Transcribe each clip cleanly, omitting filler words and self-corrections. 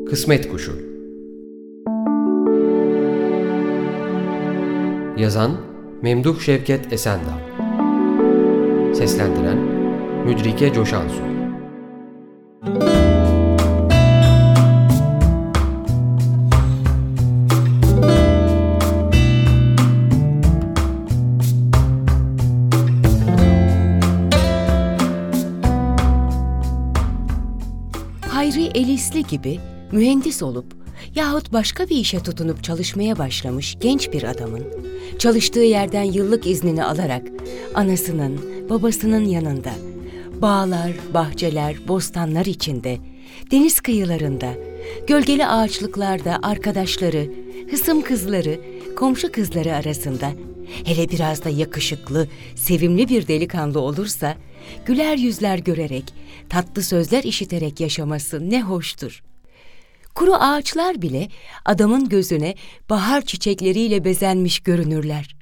Kısmet Kuşu. Yazan Memduh Şevket Esendağ. Seslendiren Müdrike Coşansu. Hayri Elisli gibi mühendis olup yahut başka bir işe tutunup çalışmaya başlamış genç bir adamın çalıştığı yerden yıllık iznini alarak anasının, babasının yanında, bağlar, bahçeler, bostanlar içinde, deniz kıyılarında, gölgeli ağaçlıklarda arkadaşları, hısım kızları, komşu kızları arasında, hele biraz da yakışıklı, sevimli bir delikanlı olursa, güler yüzler görerek, tatlı sözler işiterek yaşaması ne hoştur. Kuru ağaçlar bile adamın gözüne bahar çiçekleriyle bezenmiş görünürler.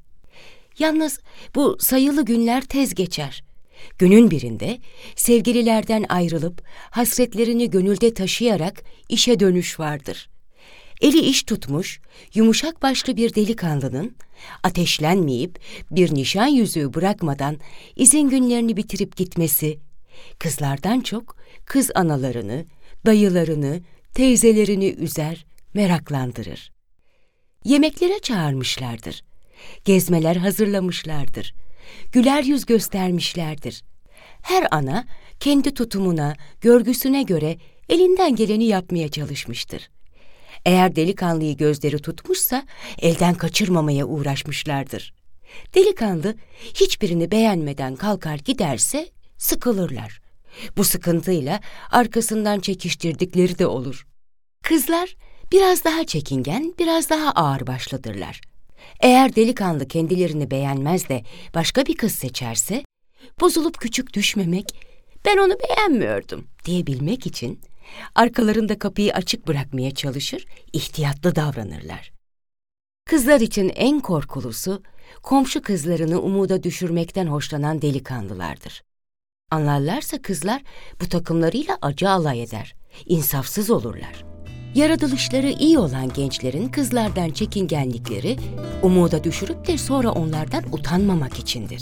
Yalnız bu sayılı günler tez geçer. Günün birinde sevgililerden ayrılıp hasretlerini gönülde taşıyarak işe dönüş vardır. Eli iş tutmuş, yumuşak başlı bir delikanlının ateşlenmeyip bir nişan yüzüğü bırakmadan izin günlerini bitirip gitmesi, kızlardan çok kız analarını, dayılarını, teyzelerini üzer, meraklandırır. Yemeklere çağırmışlardır. Gezmeler hazırlamışlardır. Güler yüz göstermişlerdir. Her ana kendi tutumuna, görgüsüne göre elinden geleni yapmaya çalışmıştır. Eğer delikanlıyı gözleri tutmuşsa elden kaçırmamaya uğraşmışlardır. Delikanlı hiçbirini beğenmeden kalkar giderse sıkılırlar. Bu sıkıntıyla arkasından çekiştirdikleri de olur. Kızlar biraz daha çekingen, biraz daha ağırbaşlıdırlar. Eğer delikanlı kendilerini beğenmez de başka bir kız seçerse, bozulup küçük düşmemek, ben onu beğenmiyordum diyebilmek için arkalarında kapıyı açık bırakmaya çalışır, ihtiyatlı davranırlar. Kızlar için en korkulusu, komşu kızlarını umuda düşürmekten hoşlanan delikanlılardır. Anlarlarsa kızlar bu takımlarıyla acı alay eder, insafsız olurlar. Yaratılışları iyi olan gençlerin kızlardan çekingenlikleri, umuda düşürüp de sonra onlardan utanmamak içindir.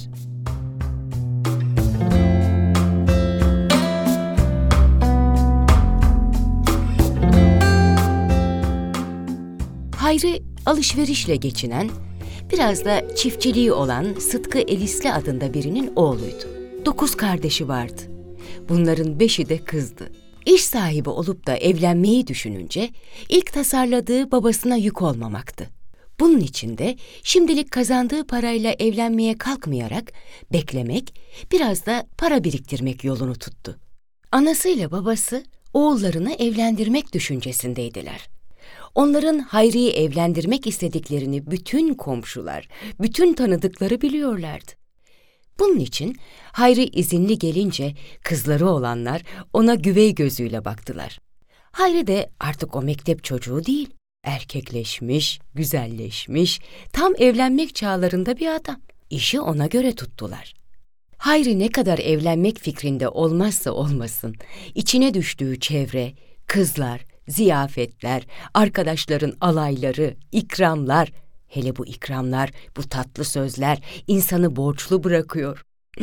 Hayri alışverişle geçinen, biraz da çiftçiliği olan Sıtkı Elisli adında birinin oğluydu. 9 kardeşi vardı. Bunların 5'i de kızdı. İş sahibi olup da evlenmeyi düşününce ilk tasarladığı babasına yük olmamaktı. Bunun için de şimdilik kazandığı parayla evlenmeye kalkmayarak beklemek, biraz da para biriktirmek yolunu tuttu. Anasıyla babası oğullarını evlendirmek düşüncesindeydiler. Onların Hayri'yi evlendirmek istediklerini bütün komşular, bütün tanıdıkları biliyorlardı. Bunun için Hayri izinli gelince kızları olanlar ona güvey gözüyle baktılar. Hayri de artık o mektep çocuğu değil, erkekleşmiş, güzelleşmiş, tam evlenmek çağlarında bir adam. İşi ona göre tuttular. Hayri ne kadar evlenmek fikrinde olmazsa olmasın, içine düştüğü çevre, kızlar, ziyafetler, arkadaşların alayları, ikramlar, hele bu ikramlar, bu tatlı sözler insanı borçlu bırakıyor.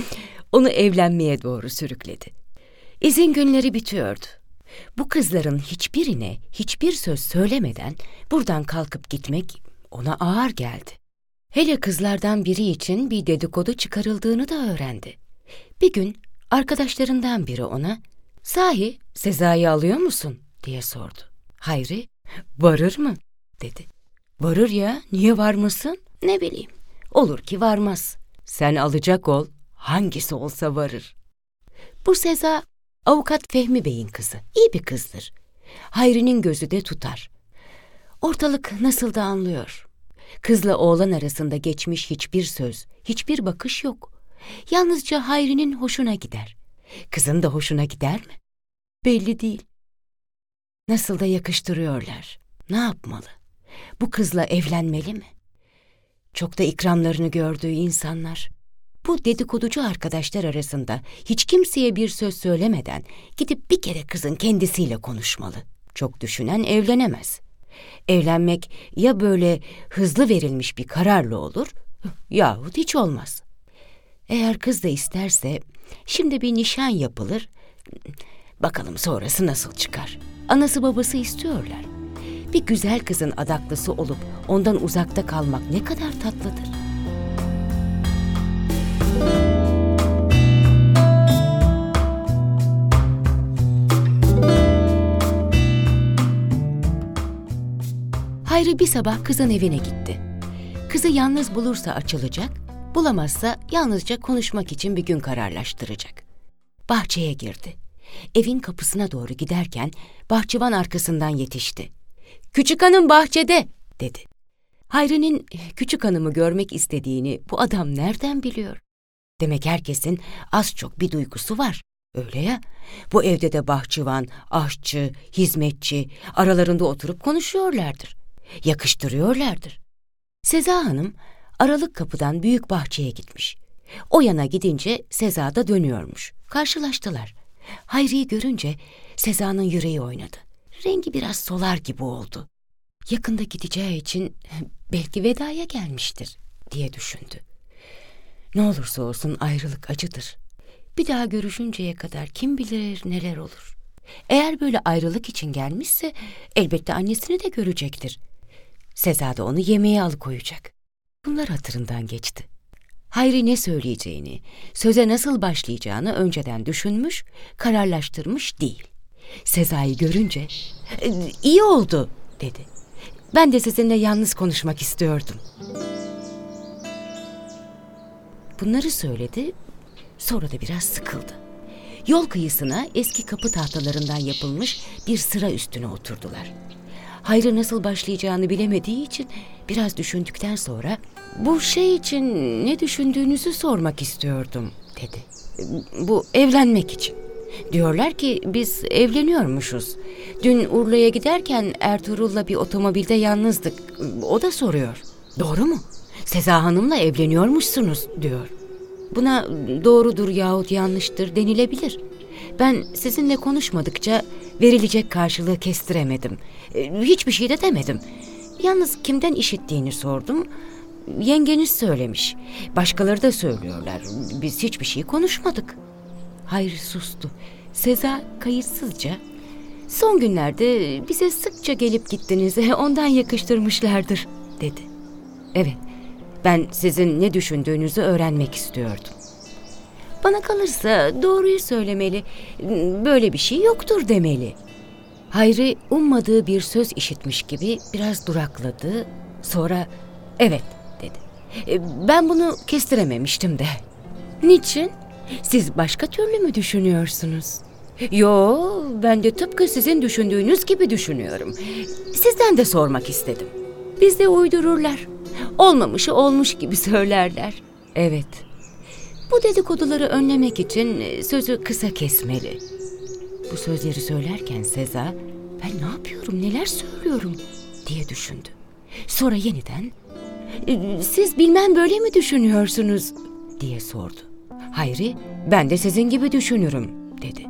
Onu evlenmeye doğru sürükledi. İzin günleri bitiyordu. Bu kızların hiçbirine hiçbir söz söylemeden buradan kalkıp gitmek ona ağır geldi. Hele kızlardan biri için bir dedikodu çıkarıldığını da öğrendi. Bir gün arkadaşlarından biri ona, "Sahi Sezai'yi alıyor musun?" diye sordu. Hayri, "Varır mı?" dedi. "Varır ya, niye varmasın?" "Ne bileyim, olur ki varmaz. Sen alacak ol, hangisi olsa varır." Bu Seza, avukat Fehmi Bey'in kızı, iyi bir kızdır. Hayri'nin gözü de tutar. Ortalık nasıl da anlıyor. Kızla oğlan arasında geçmiş hiçbir söz, hiçbir bakış yok. Yalnızca Hayri'nin hoşuna gider. Kızın da hoşuna gider mi? Belli değil. Nasıl da yakıştırıyorlar. Ne yapmalı? Bu kızla evlenmeli mi? Çok da ikramlarını gördüğü insanlar. Bu dedikoducu arkadaşlar arasında hiç kimseye bir söz söylemeden gidip bir kere kızın kendisiyle konuşmalı. Çok düşünen evlenemez. Evlenmek ya böyle hızlı verilmiş bir kararla olur yahut hiç olmaz. Eğer kız da isterse şimdi bir nişan yapılır, bakalım sonrası nasıl çıkar. Anası babası istiyorlar. Bir güzel kızın adaklısı olup ondan uzakta kalmak ne kadar tatlıdır. Hayri bir sabah kızın evine gitti. Kızı yalnız bulursa açılacak, bulamazsa yalnızca konuşmak için bir gün kararlaştıracak. Bahçeye girdi. Evin kapısına doğru giderken bahçıvan arkasından yetişti. "Küçük hanım bahçede," dedi. Hayri'nin küçük hanımı görmek istediğini bu adam nereden biliyor? Demek herkesin az çok bir duygusu var. Öyle ya, bu evde de bahçıvan, aşçı, hizmetçi aralarında oturup konuşuyorlardır. Yakıştırıyorlardır. Seza Hanım aralık kapıdan büyük bahçeye gitmiş. O yana gidince Seza da dönüyormuş. Karşılaştılar. Hayri'yi görünce Seza'nın yüreği oynadı. Rengi biraz solar gibi oldu. Yakında gideceği için belki vedaya gelmiştir diye düşündü. Ne olursa olsun ayrılık acıdır. Bir daha görüşünceye kadar kim bilir neler olur. Eğer böyle ayrılık için gelmişse elbette annesini de görecektir. Seza da onu yemeğe alıkoyacak. Bunlar hatırından geçti. Hayri ne söyleyeceğini, söze nasıl başlayacağını önceden düşünmüş, kararlaştırmış değil. Seza'yı görünce, "İyi oldu," dedi. "Ben de sizinle yalnız konuşmak istiyordum." Bunları söyledi, sonra da biraz sıkıldı. Yol kıyısına eski kapı tahtalarından yapılmış bir sıra üstüne oturdular. Hayri nasıl başlayacağını bilemediği için biraz düşündükten sonra "Bu şey için ne düşündüğünüzü sormak istiyordum," dedi. "Bu evlenmek için. Diyorlar ki biz evleniyormuşuz. Dün Urla'ya giderken Ertuğrul'la bir otomobilde yalnızdık. O da soruyor. Doğru mu? Seza Hanım'la evleniyormuşsunuz," diyor. Buna doğrudur yahut yanlıştır denilebilir. Ben sizinle konuşmadıkça verilecek karşılığı kestiremedim. Hiçbir şey de demedim. Yalnız kimden işittiğini sordum. Yengeniz söylemiş. Başkaları da söylüyorlar. Biz hiçbir şey konuşmadık. Hayri sustu. Seza kayıtsızca, "Son günlerde bize sıkça gelip gittiniz, ondan yakıştırmışlardır," dedi. "Evet, ben sizin ne düşündüğünüzü öğrenmek istiyordum." "Bana kalırsa doğruyu söylemeli, böyle bir şey yoktur demeli." Hayri ummadığı bir söz işitmiş gibi biraz durakladı, sonra "Evet," dedi. "Ben bunu kestirememiştim de." "Niçin? Siz başka türlü mü düşünüyorsunuz?" "Yo, ben de tıpkı sizin düşündüğünüz gibi düşünüyorum. Sizden de sormak istedim." "Bizde uydururlar. Olmamışı olmuş gibi söylerler." "Evet. Bu dedikoduları önlemek için sözü kısa kesmeli." Bu sözleri söylerken Seza, "Ben ne yapıyorum, neler söylüyorum?" diye düşündü. Sonra yeniden, "Siz bilmem böyle mi düşünüyorsunuz?" diye sordu. Hayri, "Ben de sizin gibi düşünürüm," dedi.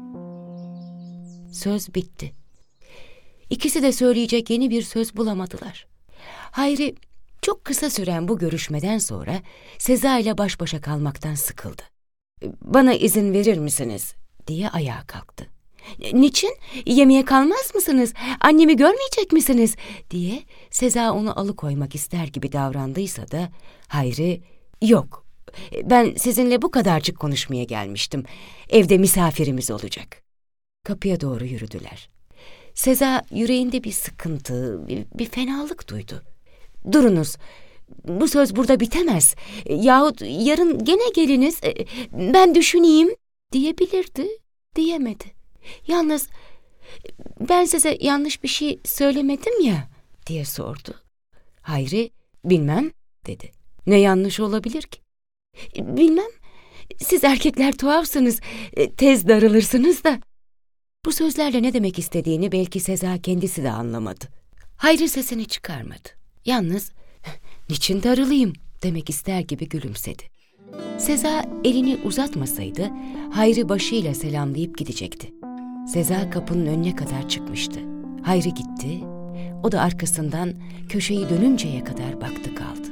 Söz bitti. İkisi de söyleyecek yeni bir söz bulamadılar. Hayri, çok kısa süren bu görüşmeden sonra Seza ile baş başa kalmaktan sıkıldı. "Bana izin verir misiniz?" diye ayağa kalktı. "Niçin? Yemeğe kalmaz mısınız? Annemi görmeyecek misiniz?" diye Seza onu alıkoymak ister gibi davrandıysa da Hayri, "Yok, ben sizinle bu kadarcık konuşmaya gelmiştim. Evde misafirimiz olacak." Kapıya doğru yürüdüler. Seza yüreğinde bir sıkıntı, bir fenalık duydu. "Durunuz, bu söz burada bitemez. Yahut yarın gene geliniz, ben düşüneyim," diyebilirdi, diyemedi. Yalnız, "Ben size yanlış bir şey söylemedim ya," diye sordu. Hayri, "Bilmem," dedi. "Ne yanlış olabilir ki?" "Bilmem, siz erkekler tuhafsınız, tez darılırsınız da." Bu sözlerle ne demek istediğini belki Seza kendisi de anlamadı. Hayri sesini çıkarmadı. Yalnız, "Niçin darılayım?" demek ister gibi gülümsedi. Seza elini uzatmasaydı Hayri başıyla selamlayıp gidecekti. Seza kapının önüne kadar çıkmıştı. Hayri gitti, o da arkasından köşeyi dönünceye kadar baktı kaldı.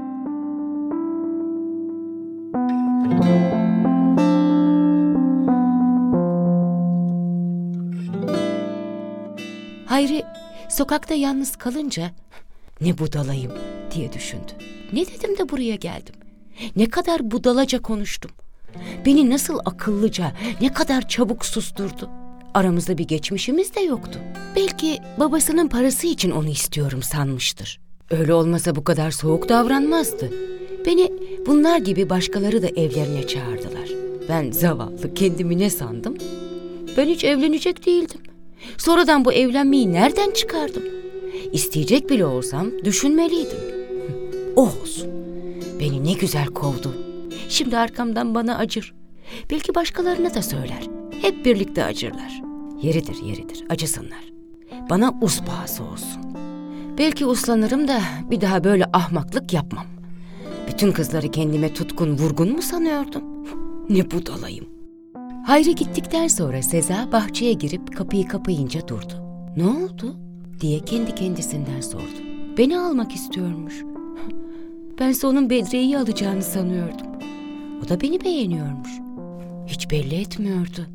Hayri sokakta yalnız kalınca ne budalayım diye düşündü. Ne dedim de buraya geldim? Ne kadar budalaca konuştum. Beni nasıl akıllıca, ne kadar çabuk susturdu. Aramızda bir geçmişimiz de yoktu. Belki babasının parası için onu istiyorum sanmıştır. Öyle olmasa bu kadar soğuk davranmazdı. Beni bunlar gibi başkaları da evlerine çağırdılar. Ben zavallı kendimi ne sandım? Ben hiç evlenecek değildim. Sonradan bu evlenmeyi nereden çıkardım? İsteyecek bile olsam düşünmeliydim. Oh olsun. Beni ne güzel kovdu. Şimdi arkamdan bana acır. Belki başkalarına da söyler. Hep birlikte acırlar. Yeridir, acısınlar. Bana uspası olsun. Belki uslanırım da bir daha böyle ahmaklık yapmam. Bütün kızları kendime tutkun, vurgun mu sanıyordum? Ne budalayım. Hayri gittikten sonra Seza bahçeye girip kapıyı kapayınca durdu. Ne oldu diye kendi kendisinden sordu. Beni almak istiyormuş. Bense onun Bedriye'yi alacağını sanıyordum. O da beni beğeniyormuş. Hiç belli etmiyordu.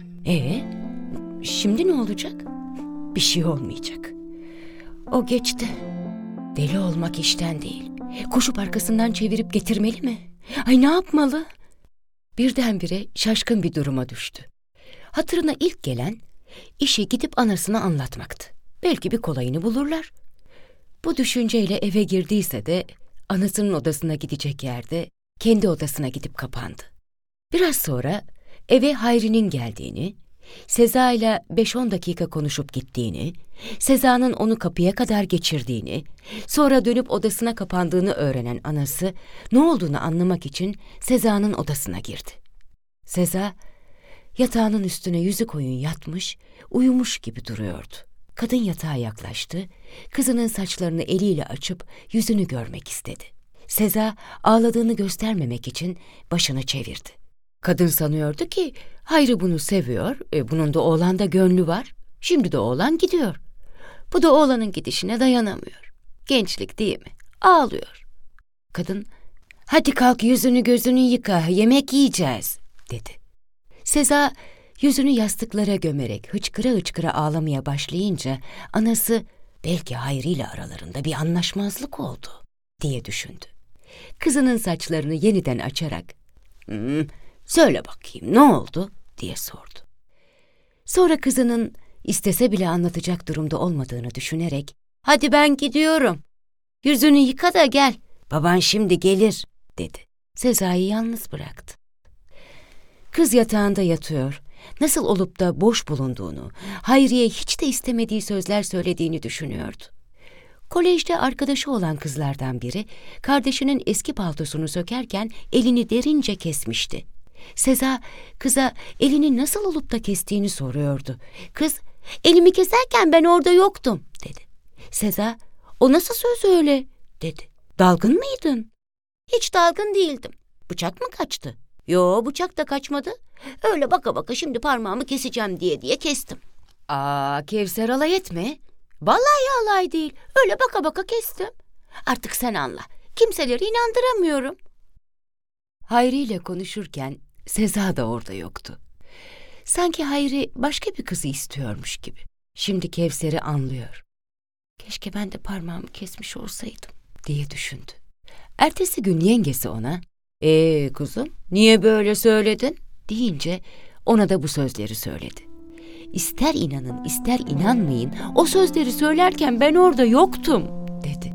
Şimdi ne olacak? Bir şey olmayacak. O geçti. Deli olmak işten değil. Koşup arkasından çevirip getirmeli mi? Ay ne yapmalı? Birdenbire şaşkın bir duruma düştü. Hatırına ilk gelen işi gidip anasına anlatmaktı. Belki bir kolayını bulurlar. Bu düşünceyle eve girdiyse de anasının odasına gidecek yerde kendi odasına gidip kapandı. Biraz sonra eve Hayri'nin geldiğini, Seza ile 5-10 dakika konuşup gittiğini, Seza'nın onu kapıya kadar geçirdiğini, sonra dönüp odasına kapandığını öğrenen anası ne olduğunu anlamak için Seza'nın odasına girdi. Seza yatağının üstüne yüzü koyun yatmış, uyumuş gibi duruyordu. Kadın yatağa yaklaştı, kızının saçlarını eliyle açıp yüzünü görmek istedi. Seza ağladığını göstermemek için başını çevirdi. Kadın sanıyordu ki Hayri bunu seviyor, bunun da oğlanda gönlü var. Şimdi de oğlan gidiyor. Bu da oğlanın gidişine dayanamıyor. Gençlik değil mi? Ağlıyor. Kadın, hadi kalk yüzünü gözünü yıka, yemek yiyeceğiz dedi. Seza yüzünü yastıklara gömerek hıçkıra hıçkıra ağlamaya başlayınca anası belki Hayri ile aralarında bir anlaşmazlık oldu diye düşündü. Kızının saçlarını yeniden açarak söyle bakayım ne oldu diye sordu. Sonra kızının istese bile anlatacak durumda olmadığını düşünerek hadi ben gidiyorum. Yüzünü yıka da gel. Baban şimdi gelir dedi. Seza'yı yalnız bıraktı. Kız yatağında yatıyor. Nasıl olup da boş bulunduğunu, Hayri'ye hiç de istemediği sözler söylediğini düşünüyordu. Kolejde arkadaşı olan kızlardan biri kardeşinin eski paltosunu sökerken elini derince kesmişti. Seza kıza elini nasıl olup da kestiğini soruyordu. Kız, elimi keserken ben orada yoktum dedi. Seza, o nasıl söz öyle dedi. Dalgın mıydın? Hiç dalgın değildim. Bıçak mı kaçtı? Yo, bıçak da kaçmadı. Öyle baka baka şimdi parmağımı keseceğim diye kestim. Kevser alay etme. Vallahi alay değil. Öyle baka baka kestim. Artık sen anla. Kimseleri inandıramıyorum. Hayri ile konuşurken Seza da orada yoktu. Sanki Hayri başka bir kızı istiyormuş gibi. Şimdi Kevser'i anlıyor. Keşke ben de parmağımı kesmiş olsaydım diye düşündü. Ertesi gün yengesi ona, kuzum niye böyle söyledin deyince ona da bu sözleri söyledi. İster inanın ister inanmayın o sözleri söylerken ben orada yoktum dedi.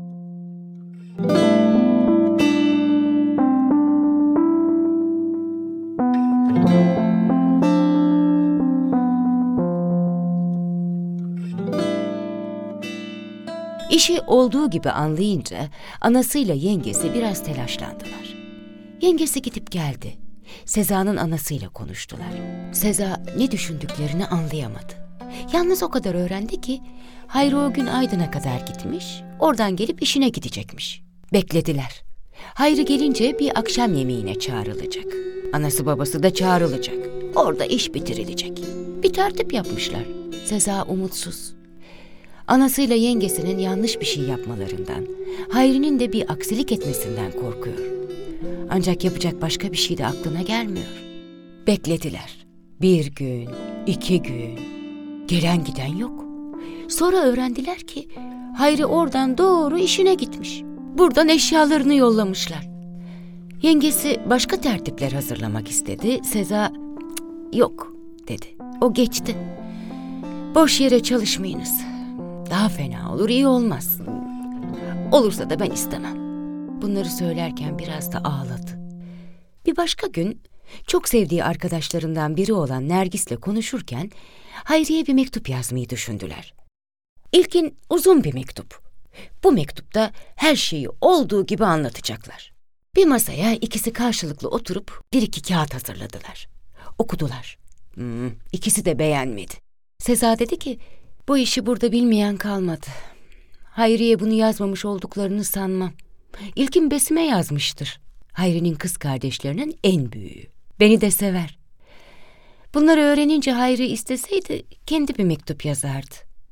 İşi olduğu gibi anlayınca anasıyla yengesi biraz telaşlandılar. Yengesi gidip geldi. Seza'nın anasıyla konuştular. Seza ne düşündüklerini anlayamadı. Yalnız o kadar öğrendi ki Hayri o gün Aydın'a kadar gitmiş, oradan gelip işine gidecekmiş. Beklediler. Hayri gelince bir akşam yemeğine çağrılacak. Anası babası da çağrılacak. Orada iş bitirilecek. Bir tertip yapmışlar. Seza umutsuz. Anasıyla yengesinin yanlış bir şey yapmalarından, Hayri'nin de bir aksilik etmesinden korkuyor. Ancak yapacak başka bir şey de aklına gelmiyor. Beklediler. 1 gün, 2 gün. Gelen giden yok. Sonra öğrendiler ki Hayri oradan doğru işine gitmiş. Buradan eşyalarını yollamışlar. Yengesi başka tertipler hazırlamak istedi. Seza yok dedi. O geçti. Boş yere çalışmayınız. Daha fena olur, iyi olmaz. Olursa da ben istemem. Bunları söylerken biraz da ağladı. Bir başka gün çok sevdiği arkadaşlarından biri olan Nergis'le konuşurken Hayri'ye bir mektup yazmayı düşündüler. İlkin uzun bir mektup. Bu mektupta her şeyi olduğu gibi anlatacaklar. Bir masaya ikisi karşılıklı oturup 1-2 kağıt hazırladılar. Okudular. İkisi de beğenmedi. Seza dedi ki, bu işi burada bilmeyen kalmadı. Hayri'ye bunu yazmamış olduklarını sanmam. İlkin Besim'e yazmıştır. Hayri'nin kız kardeşlerinin en büyüğü. Beni de sever. Bunları öğrenince Hayri isteseydi kendi bir mektup yazardı.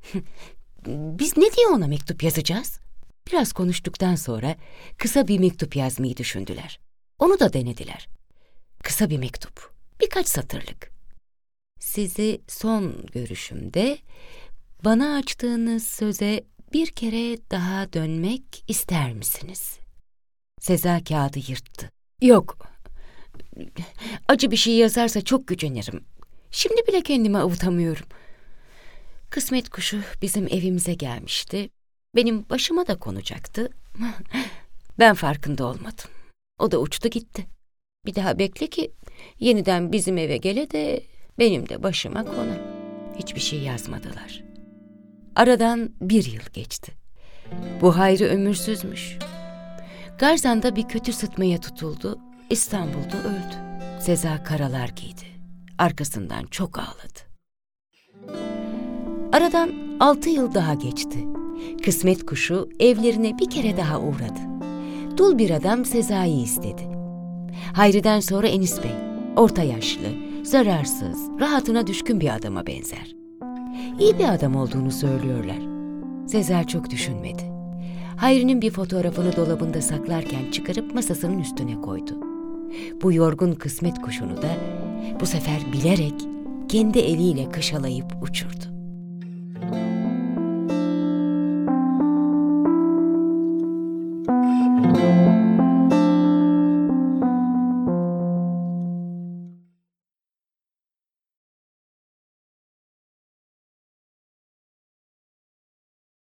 Biz ne diye ona mektup yazacağız? Biraz konuştuktan sonra kısa bir mektup yazmayı düşündüler. Onu da denediler. Kısa bir mektup, birkaç satırlık. Sizi son görüşümde bana açtığınız söze bir kere daha dönmek ister misiniz? Seza kağıdı yırttı. Yok, acı bir şey yazarsa çok gücenirim. Şimdi bile kendimi avutamıyorum. Kısmet kuşu bizim evimize gelmişti. Benim başıma da konacaktı. Ben farkında olmadım. O da uçtu gitti. Bir daha bekle ki yeniden bizim eve gele de benim de başıma kona. Hiçbir şey yazmadılar. Aradan 1 yıl geçti. Bu Hayri ömürsüzmüş. Garzan'da bir kötü sıtmaya tutuldu. İstanbul'da öldü. Seza karalar giydi. Arkasından çok ağladı. Aradan 6 yıl daha geçti. Kısmet kuşu evlerine bir kere daha uğradı. Dul bir adam Seza'yı istedi. Hayri'den sonra Enis Bey, orta yaşlı, zararsız, rahatına düşkün bir adama benzer. İyi bir adam olduğunu söylüyorlar. Seza çok düşünmedi. Hayri'nin bir fotoğrafını dolabında saklarken çıkarıp masasının üstüne koydu. Bu yorgun kısmet kuşunu da bu sefer bilerek kendi eliyle kışalayıp uçurdu.